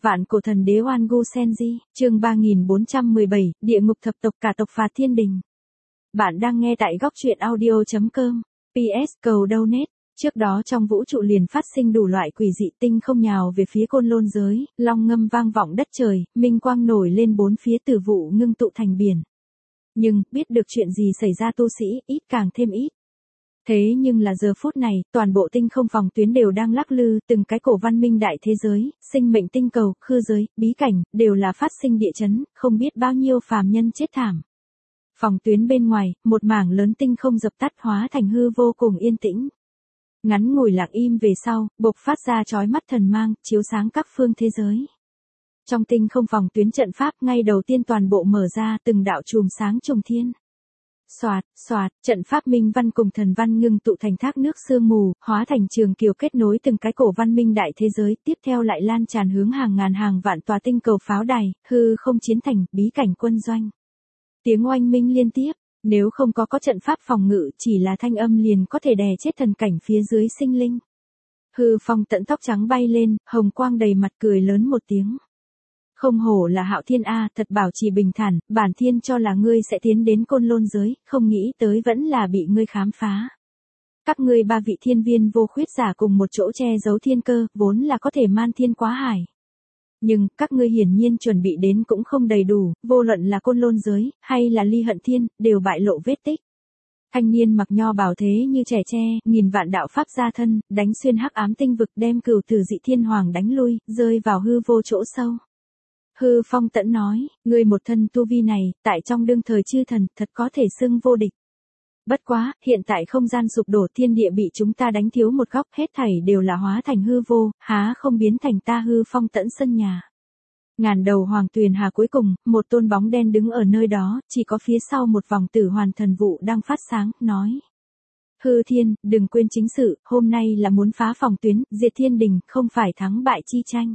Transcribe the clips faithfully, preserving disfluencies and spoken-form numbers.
Vạn cổ thần đế Oan Gu Senji, chương ba nghìn bốn trăm mười bảy, địa ngục thập tộc cả tộc phạt thiên đình. Bạn đang nghe tại góc truyện audio chấm com. pê ét cầu donate. Trước đó trong vũ trụ liền phát sinh đủ loại quỷ dị, tinh không nhào về phía côn lôn giới, long ngâm vang vọng đất trời, minh quang nổi lên bốn phía, tử vụ ngưng tụ thành biển. Nhưng, biết được chuyện gì xảy ra tu sĩ, ít càng thêm ít. Thế nhưng là giờ phút này, toàn bộ tinh không phòng tuyến đều đang lắc lư, từng cái cổ văn minh đại thế giới, sinh mệnh tinh cầu, khư giới, bí cảnh, đều là phát sinh địa chấn, không biết bao nhiêu phàm nhân chết thảm. Phòng tuyến bên ngoài, một mảng lớn tinh không dập tắt hóa thành hư vô cùng yên tĩnh. Ngắn ngủi lặng im về sau, bộc phát ra chói mắt thần mang, chiếu sáng các phương thế giới. Trong tinh không phòng tuyến trận pháp ngay đầu tiên toàn bộ mở ra, từng đạo chùm sáng trùng thiên. Xoạt, xoạt, trận pháp minh văn cùng thần văn ngưng tụ thành thác nước sương mù, hóa thành trường kiều kết nối từng cái cổ văn minh đại thế giới, tiếp theo lại lan tràn hướng hàng ngàn hàng vạn tòa tinh cầu pháo đài, hư không chiến thành, bí cảnh quân doanh. Tiếng oanh minh liên tiếp, nếu không có có trận pháp phòng ngự, chỉ là thanh âm liền có thể đè chết thần cảnh phía dưới sinh linh. Hư Phong tận tóc trắng bay lên, hồng quang đầy mặt cười lớn một tiếng. Không hổ là Hạo Thiên a, thật bảo trì bình thản, bản thiên cho là ngươi sẽ tiến đến côn lôn giới, không nghĩ tới vẫn là bị ngươi khám phá. Các ngươi ba vị thiên viên vô khuyết giả cùng một chỗ che giấu thiên cơ, vốn là có thể man thiên quá hải. Nhưng, các ngươi hiển nhiên chuẩn bị đến cũng không đầy đủ, vô luận là côn lôn giới, hay là ly hận thiên, đều bại lộ vết tích. Thanh niên mặc nho bào thế như trẻ tre, nghìn vạn đạo pháp ra thân, đánh xuyên hắc ám tinh vực, đem cửu tử dị thiên hoàng đánh lui, rơi vào hư vô chỗ sâu. Hư Phong tẫn nói, ngươi một thân tu vi này, tại trong đương thời chư thần, thật có thể xưng vô địch. Bất quá, hiện tại không gian sụp đổ, thiên địa bị chúng ta đánh thiếu một góc, hết thảy đều là hóa thành hư vô, há không biến thành ta Hư Phong tẫn sân nhà. Ngàn đầu hoàng tuyền hà cuối cùng, một tôn bóng đen đứng ở nơi đó, chỉ có phía sau một vòng tử hoàn thần vụ đang phát sáng, nói. Hư Thiên, đừng quên chính sự, hôm nay là muốn phá phòng tuyến, diệt thiên đình, không phải thắng bại chi tranh.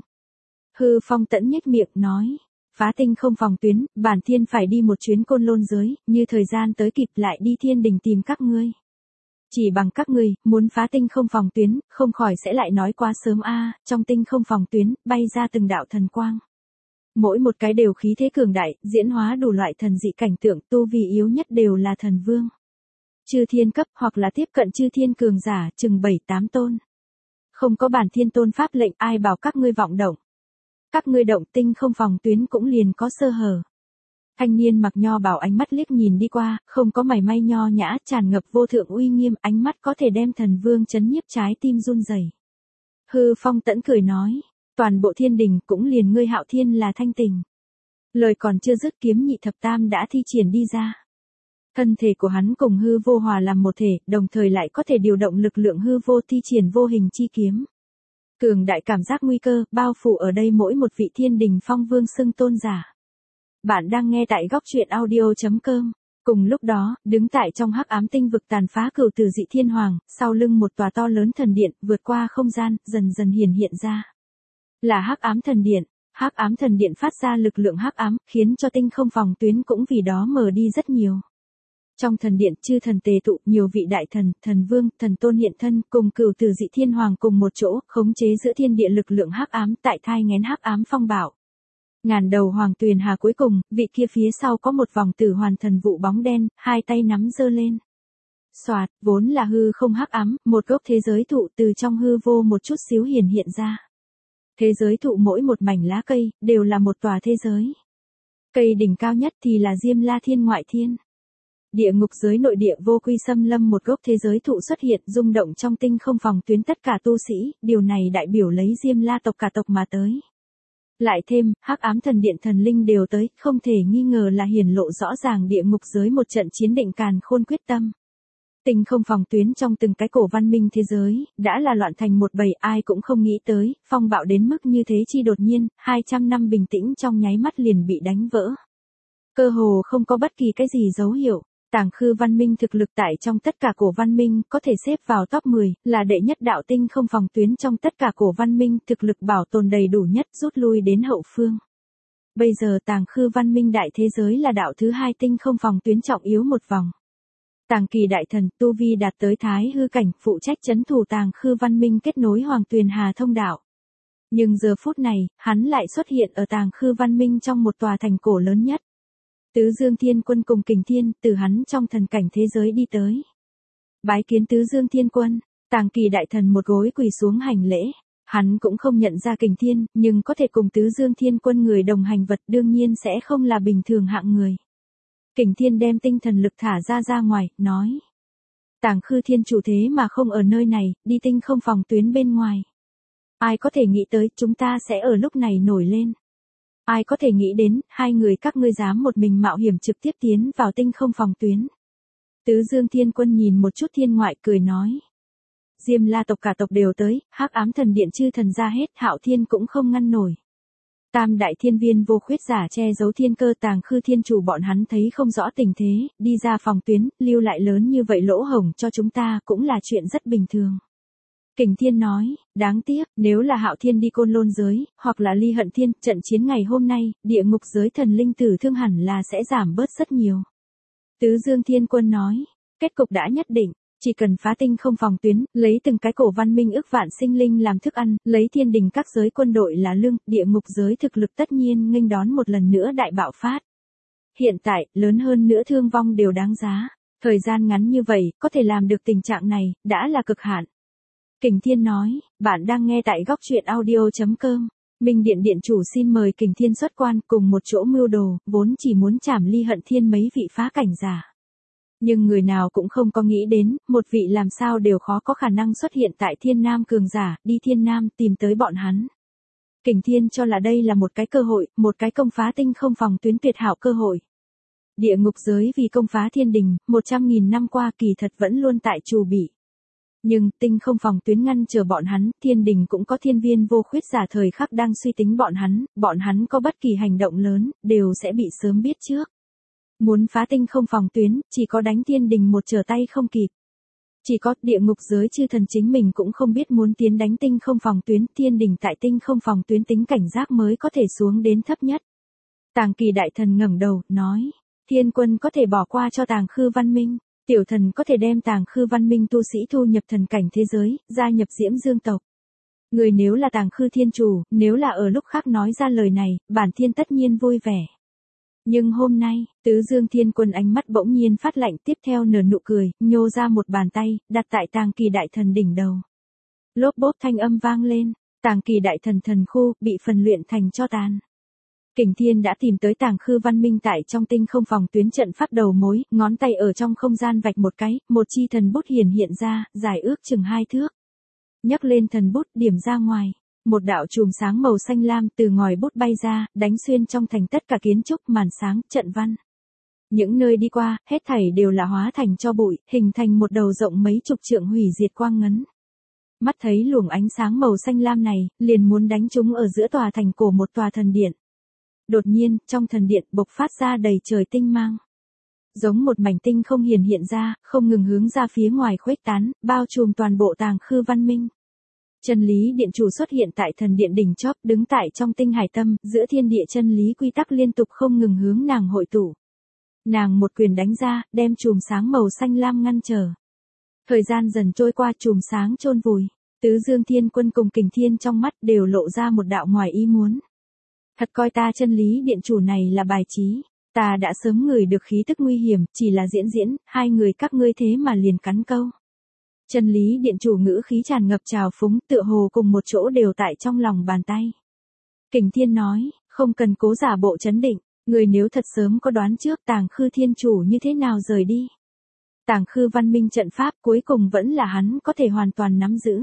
Hư Phong tẫn nhếch miệng nói, phá tinh không phòng tuyến, bản thiên phải đi một chuyến côn lôn giới, như thời gian tới kịp lại đi thiên đình tìm các ngươi. Chỉ bằng các ngươi, muốn phá tinh không phòng tuyến, không khỏi sẽ lại nói quá sớm a. Trong tinh không phòng tuyến, bay ra từng đạo thần quang. Mỗi một cái đều khí thế cường đại, diễn hóa đủ loại thần dị cảnh tượng, tu vi yếu nhất đều là thần vương. Chư thiên cấp hoặc là tiếp cận chư thiên cường giả, chừng bảy tám tôn. Không có bản thiên tôn pháp lệnh, ai bảo các ngươi vọng động. Các ngươi động tinh không phòng tuyến cũng liền có sơ hở. Thanh niên mặc nho bảo ánh mắt liếc nhìn đi qua, không có mảy may nho nhã, tràn ngập vô thượng uy nghiêm, ánh mắt có thể đem thần vương chấn nhiếp trái tim run rẩy. Hư Phong tẫn cười nói, toàn bộ thiên đình cũng liền ngươi Hạo Thiên là thanh tình. Lời còn chưa dứt, kiếm nhị thập tam đã thi triển đi ra. Thân thể của hắn cùng hư vô hòa làm một thể, đồng thời lại có thể điều động lực lượng hư vô thi triển vô hình chi kiếm. Cường đại cảm giác nguy cơ, bao phủ ở đây mỗi một vị thiên đình phong vương xưng tôn giả. Bạn đang nghe tại góc truyện audio chấm com. Cùng lúc đó, đứng tại trong hắc ám tinh vực tàn phá cửu tử dị thiên hoàng, sau lưng một tòa to lớn thần điện, vượt qua không gian, dần dần hiển hiện ra. Là hắc ám thần điện, hắc ám thần điện phát ra lực lượng hắc ám, khiến cho tinh không phòng tuyến cũng vì đó mờ đi rất nhiều. Trong thần điện, chư thần tề tụ, nhiều vị đại thần, thần vương, thần tôn hiện thân, cùng cửu tử dị thiên hoàng cùng một chỗ, khống chế giữa thiên địa lực lượng hắc ám, tại thai nghén hắc ám phong bạo. Ngàn đầu hoàng tuyền hà cuối cùng, vị kia phía sau có một vòng tử hoàn thần vụ bóng đen, hai tay nắm giơ lên. Xoạt, vốn là hư không hắc ám, một gốc thế giới thụ từ trong hư vô một chút xíu hiển hiện ra. Thế giới thụ mỗi một mảnh lá cây, đều là một tòa thế giới. Cây đỉnh cao nhất thì là Diêm La Thiên ngoại thiên. Địa ngục giới nội địa vô quy xâm lâm, một gốc thế giới thụ xuất hiện, rung động trong tinh không phòng tuyến tất cả tu sĩ, điều này đại biểu lấy Diêm La tộc cả tộc mà tới. Lại thêm, hắc ám thần điện thần linh đều tới, không thể nghi ngờ là hiển lộ rõ ràng địa ngục giới một trận chiến định càn khôn quyết tâm. Tinh không phòng tuyến trong từng cái cổ văn minh thế giới, đã là loạn thành một bầy, ai cũng không nghĩ tới, phong bạo đến mức như thế chi đột nhiên, hai trăm năm bình tĩnh trong nháy mắt liền bị đánh vỡ. Cơ hồ không có bất kỳ cái gì dấu hiệu. Tàng Khư văn minh thực lực tại trong tất cả cổ văn minh có thể xếp vào top mười, là đệ nhất đạo tinh không phòng tuyến trong tất cả cổ văn minh, thực lực bảo tồn đầy đủ nhất, rút lui đến hậu phương. Bây giờ Tàng Khư văn minh đại thế giới là đạo thứ hai tinh không phòng tuyến trọng yếu một vòng. Tàng Kỳ đại thần tu vi đạt tới thái hư cảnh, phụ trách trấn thủ Tàng Khư văn minh, kết nối hoàng tuyền hà thông đạo. Nhưng giờ phút này, hắn lại xuất hiện ở Tàng Khư Văn Minh trong một tòa thành cổ lớn nhất. Tứ Dương Thiên Quân cùng Kình Thiên, từ hắn trong thần cảnh thế giới đi tới. Bái kiến Tứ Dương Thiên Quân, Tàng Kỳ đại thần một gối quỳ xuống hành lễ. Hắn cũng không nhận ra Kình Thiên, nhưng có thể cùng Tứ Dương Thiên Quân người đồng hành vật đương nhiên sẽ không là bình thường hạng người. Kình Thiên đem tinh thần lực thả ra ra ngoài, nói. Tàng Khư Thiên chủ thế mà không ở nơi này, đi tinh không phòng tuyến bên ngoài. Ai có thể nghĩ tới chúng ta sẽ ở lúc này nổi lên. Ai có thể nghĩ đến, hai người các ngươi dám một mình mạo hiểm trực tiếp tiến vào tinh không phòng tuyến. Tứ Dương Thiên Quân nhìn một chút thiên ngoại cười nói. Diêm La tộc cả tộc đều tới, Hắc Ám Thần Điện chư thần ra hết, Hạo Thiên cũng không ngăn nổi. Tam đại thiên viên vô khuyết giả che giấu thiên cơ, Tàng Khư Thiên chủ bọn hắn thấy không rõ tình thế, đi ra phòng tuyến, lưu lại lớn như vậy lỗ hổng cho chúng ta cũng là chuyện rất bình thường. Kình Thiên nói, đáng tiếc, nếu là Hạo Thiên đi Côn Lôn giới, hoặc là Ly Hận Thiên, trận chiến ngày hôm nay, địa ngục giới thần linh tử thương hẳn là sẽ giảm bớt rất nhiều. Tứ Dương Thiên Quân nói, kết cục đã nhất định. Chỉ cần phá tinh không phòng tuyến, lấy từng cái cổ văn minh ức vạn sinh linh làm thức ăn, lấy thiên đình các giới quân đội là lương, địa ngục giới thực lực tất nhiên nghênh đón một lần nữa đại bạo phát. Hiện tại, lớn hơn nữa thương vong đều đáng giá. Thời gian ngắn như vậy, có thể làm được tình trạng này, đã là cực hạn. Kình Thiên nói, bạn đang nghe tại góc truyện audio chấm com. Minh Điện Điện chủ xin mời Kình Thiên xuất quan cùng một chỗ mưu đồ, vốn chỉ muốn trảm Ly Hận Thiên mấy vị phá cảnh giả. Nhưng người nào cũng không có nghĩ đến, một vị làm sao đều khó có khả năng xuất hiện tại Thiên Nam cường giả, đi Thiên Nam tìm tới bọn hắn. Kình Thiên cho là đây là một cái cơ hội, một cái công phá tinh không phòng tuyến tuyệt hảo cơ hội. Địa ngục giới vì công phá thiên đình, một trăm nghìn năm qua kỳ thật vẫn luôn tại trù bị. Nhưng, tinh không phòng tuyến ngăn chờ bọn hắn, thiên đình cũng có thiên viên vô khuyết giả thời khắc đang suy tính bọn hắn, bọn hắn có bất kỳ hành động lớn, đều sẽ bị sớm biết trước. Muốn phá tinh không phòng tuyến, chỉ có đánh thiên đình một trở tay không kịp. Chỉ có địa ngục giới chư thần chính mình cũng không biết muốn tiến đánh tinh không phòng tuyến, thiên đình tại tinh không phòng tuyến tính cảnh giác mới có thể xuống đến thấp nhất. Tàng Kỳ đại thần ngẩng đầu, nói, Thiên Quân có thể bỏ qua cho Tàng Khư Văn Minh, tiểu thần có thể đem Tàng Khư Văn Minh tu sĩ thu nhập thần cảnh thế giới, gia nhập Diễm Dương tộc. Người nếu là Tàng Khư Thiên chủ, nếu là ở lúc khác nói ra lời này, bản thiên tất nhiên vui vẻ. Nhưng hôm nay, Tứ Dương Thiên Quân ánh mắt bỗng nhiên phát lạnh, tiếp theo nở nụ cười, nhô ra một bàn tay, đặt tại Tàng Kỳ đại thần đỉnh đầu. Lốp bốp thanh âm vang lên, Tàng Kỳ đại thần thần khu, bị phần luyện thành tro tàn. Kình Thiên đã tìm tới Tàng Khư Văn Minh tại trong tinh không phòng tuyến trận pháp đầu mối, ngón tay ở trong không gian vạch một cái, một chi thần bút hiển hiện ra, dài ước chừng hai thước. Nhấc lên thần bút, điểm ra ngoài. Một đạo chùm sáng màu xanh lam từ ngòi bút bay ra, đánh xuyên trong thành tất cả kiến trúc, màn sáng, trận văn. Những nơi đi qua, hết thảy đều là hóa thành tro bụi, hình thành một đầu rộng mấy chục trượng hủy diệt quang ngấn. Mắt thấy luồng ánh sáng màu xanh lam này, liền muốn đánh chúng ở giữa tòa thành cổ một tòa thần điện. Đột nhiên, trong thần điện bộc phát ra đầy trời tinh mang. Giống một mảnh tinh không hiển hiện ra, không ngừng hướng ra phía ngoài khuếch tán, bao trùm toàn bộ Tàng Khư Văn Minh. Chân lý điện chủ xuất hiện tại thần điện đỉnh chóp, đứng tại trong tinh hải tâm, giữa thiên địa chân lý quy tắc liên tục không ngừng hướng nàng hội tụ. Nàng một quyền đánh ra, đem chùm sáng màu xanh lam ngăn trở. Thời gian dần trôi qua, chùm sáng chôn vùi. Tứ Dương Thiên Quân cùng Kình Thiên trong mắt đều lộ ra một đạo ngoài ý muốn. Thật coi ta chân lý điện chủ này là bài trí. Ta đã sớm ngửi được khí tức nguy hiểm, chỉ là diễn diễn, hai người các ngươi thế mà liền cắn câu. Chân lý điện chủ ngữ khí tràn ngập trào phúng, tựa hồ cùng một chỗ đều tại trong lòng bàn tay. Kình Thiên nói, không cần cố giả bộ trấn định, người nếu thật sớm có đoán trước Tàng Khư Thiên chủ như thế nào rời đi. Tàng Khư Văn Minh trận pháp cuối cùng vẫn là hắn có thể hoàn toàn nắm giữ.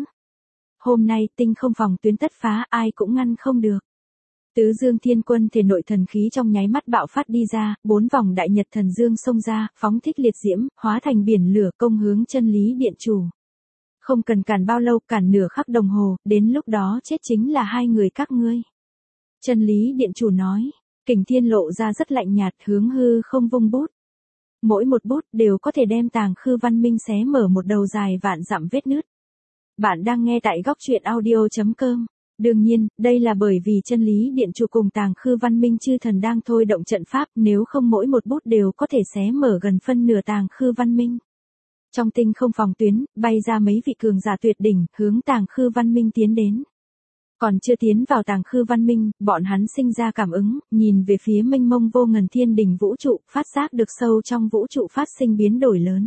Hôm nay tinh không phòng tuyến tất phá, ai cũng ngăn không được. Tứ Dương Thiên Quân thể nội thần khí trong nháy mắt bạo phát đi ra, bốn vòng đại nhật thần dương xông ra, phóng thích liệt diễm, hóa thành biển lửa công hướng chân lý điện chủ. Không cần cản bao lâu, cản nửa khắc đồng hồ, đến lúc đó chết chính là hai người các ngươi. Chân lý điện chủ nói, Kình Thiên lộ ra rất lạnh nhạt, hướng hư không vung bút. Mỗi một bút đều có thể đem Tàng Khư Văn Minh xé mở một đầu dài vạn dặm vết nứt. Bạn đang nghe tại góc truyện audio chấm com. Đương nhiên, đây là bởi vì chân lý điện chủ cùng Tàng Khư Văn Minh chư thần đang thôi động trận pháp, nếu không mỗi một bút đều có thể xé mở gần phân nửa Tàng Khư Văn Minh. Trong tinh không phòng tuyến, bay ra mấy vị cường giả tuyệt đỉnh, hướng Tàng Khư Văn Minh tiến đến. Còn chưa tiến vào tàng khư văn minh, bọn hắn sinh ra cảm ứng, nhìn về phía mênh mông vô ngần thiên đình vũ trụ, phát giác được sâu trong vũ trụ phát sinh biến đổi lớn.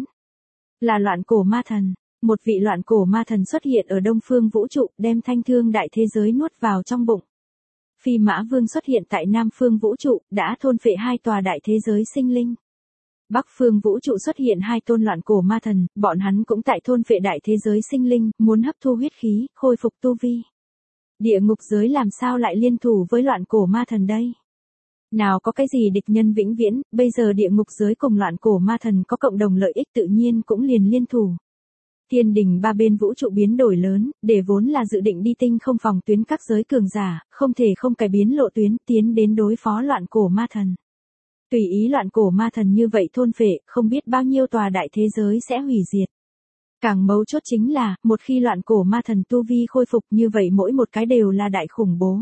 Là loạn cổ ma thần. Một vị loạn cổ ma thần xuất hiện ở đông phương vũ trụ, đem thanh thương đại thế giới nuốt vào trong bụng. Phi Mã Vương xuất hiện tại nam phương vũ trụ, đã thôn phệ hai tòa đại thế giới sinh linh. Bắc phương vũ trụ xuất hiện hai tôn loạn cổ ma thần, bọn hắn cũng tại thôn phệ đại thế giới sinh linh, muốn hấp thu huyết khí, khôi phục tu vi. Địa ngục giới làm sao lại liên thủ với loạn cổ ma thần đây? Nào có cái gì địch nhân vĩnh viễn, bây giờ địa ngục giới cùng loạn cổ ma thần có cộng đồng lợi ích tự nhiên cũng liền liên thủ. Thiên đình ba bên vũ trụ biến đổi lớn, để vốn là dự định đi tinh không phòng tuyến các giới cường giả, không thể không cải biến lộ tuyến tiến đến đối phó loạn cổ ma thần. Tùy ý loạn cổ ma thần như vậy thôn phệ, không biết bao nhiêu tòa đại thế giới sẽ hủy diệt. Càng mấu chốt chính là, một khi loạn cổ ma thần tu vi khôi phục như vậy mỗi một cái đều là đại khủng bố.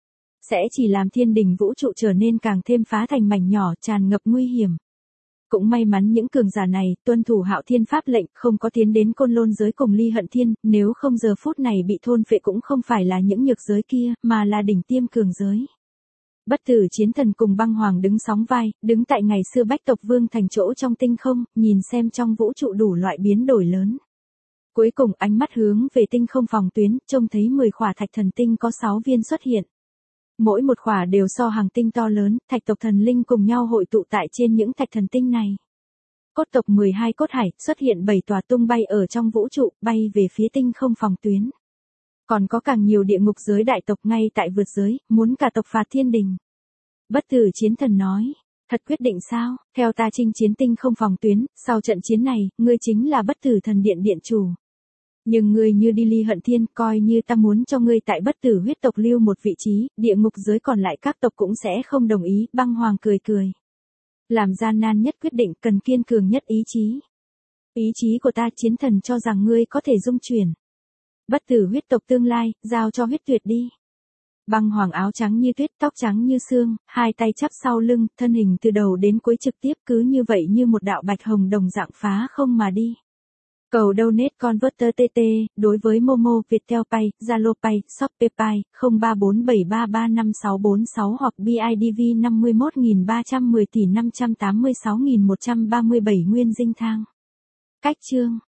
Sẽ chỉ làm thiên đình vũ trụ trở nên càng thêm phá thành mảnh nhỏ tràn ngập nguy hiểm. Cũng may mắn những cường giả này tuân thủ Hạo Thiên pháp lệnh, không có tiến đến Côn Lôn giới cùng Ly Hận Thiên, nếu không giờ phút này bị thôn phệ cũng không phải là những nhược giới kia, mà là đỉnh tiêm cường giới. Bất tử chiến thần cùng băng hoàng đứng sóng vai, đứng tại ngày xưa bách tộc vương thành chỗ trong tinh không, nhìn xem trong vũ trụ đủ loại biến đổi lớn. Cuối cùng ánh mắt hướng về tinh không phòng tuyến, trông thấy mười khỏa thạch thần tinh có sáu viên xuất hiện. Mỗi một khỏa đều so hàng tinh to lớn, thạch tộc thần linh cùng nhau hội tụ tại trên những thạch thần tinh này. Cốt tộc mười hai cốt hải xuất hiện bảy tòa tung bay ở trong vũ trụ, bay về phía tinh không phòng tuyến. Còn có càng nhiều địa ngục giới đại tộc ngay tại vượt giới, muốn cả tộc phạt thiên đình. Bất tử chiến thần nói, thật quyết định sao, theo ta chinh chiến tinh không phòng tuyến, sau trận chiến này, ngươi chính là bất tử thần điện điện chủ. Nhưng ngươi như đi Ly Hận Thiên, coi như ta muốn cho ngươi tại bất tử huyết tộc lưu một vị trí, địa ngục giới còn lại các tộc cũng sẽ không đồng ý, băng hoàng cười cười. Làm gian nan nhất quyết định cần kiên cường nhất ý chí. Ý chí của ta chiến thần cho rằng ngươi có thể dung chuyển. Bất tử huyết tộc tương lai, giao cho huyết tuyệt đi. Băng hoàng áo trắng như tuyết, tóc trắng như xương, hai tay chắp sau lưng, thân hình từ đầu đến cuối trực tiếp cứ như vậy như một đạo bạch hồng đồng dạng phá không mà đi. Cầu donate converter tê tê, đối với Momo, Viettel Pay, Zalo Pay, Shopee Pay, không ba bốn bảy ba ba năm sáu bốn sáu hoặc bê i đê vê năm mươi mốt nghìn ba trăm mười tỷ năm trăm tám mươi sáu nghìn một trăm ba mươi bảy nguyên dinh thang. Cách chương